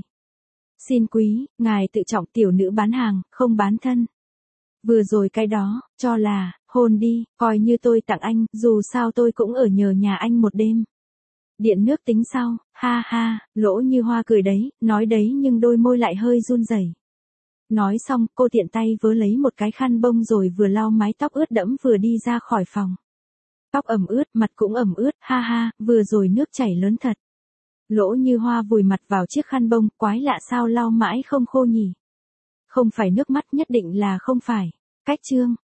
Xin quý, ngài tự trọng, tiểu nữ bán hàng, không bán thân. Vừa rồi cái đó, cho là, hôn đi, coi như tôi tặng anh, dù sao tôi cũng ở nhờ nhà anh một đêm. Điện nước tính sau, ha ha, Lỗ Như Hoa cười đấy, nói đấy nhưng đôi môi lại hơi run rẩy. Nói xong, cô tiện tay vớ lấy một cái khăn bông rồi vừa lau mái tóc ướt đẫm vừa đi ra khỏi phòng. Tóc ẩm ướt, mặt cũng ẩm ướt, ha ha, vừa rồi nước chảy lớn thật. Lỗ Như Hoa vùi mặt vào chiếc khăn bông, quái lạ sao lau mãi không khô nhỉ? Không phải nước mắt, nhất định là không phải. Cách chương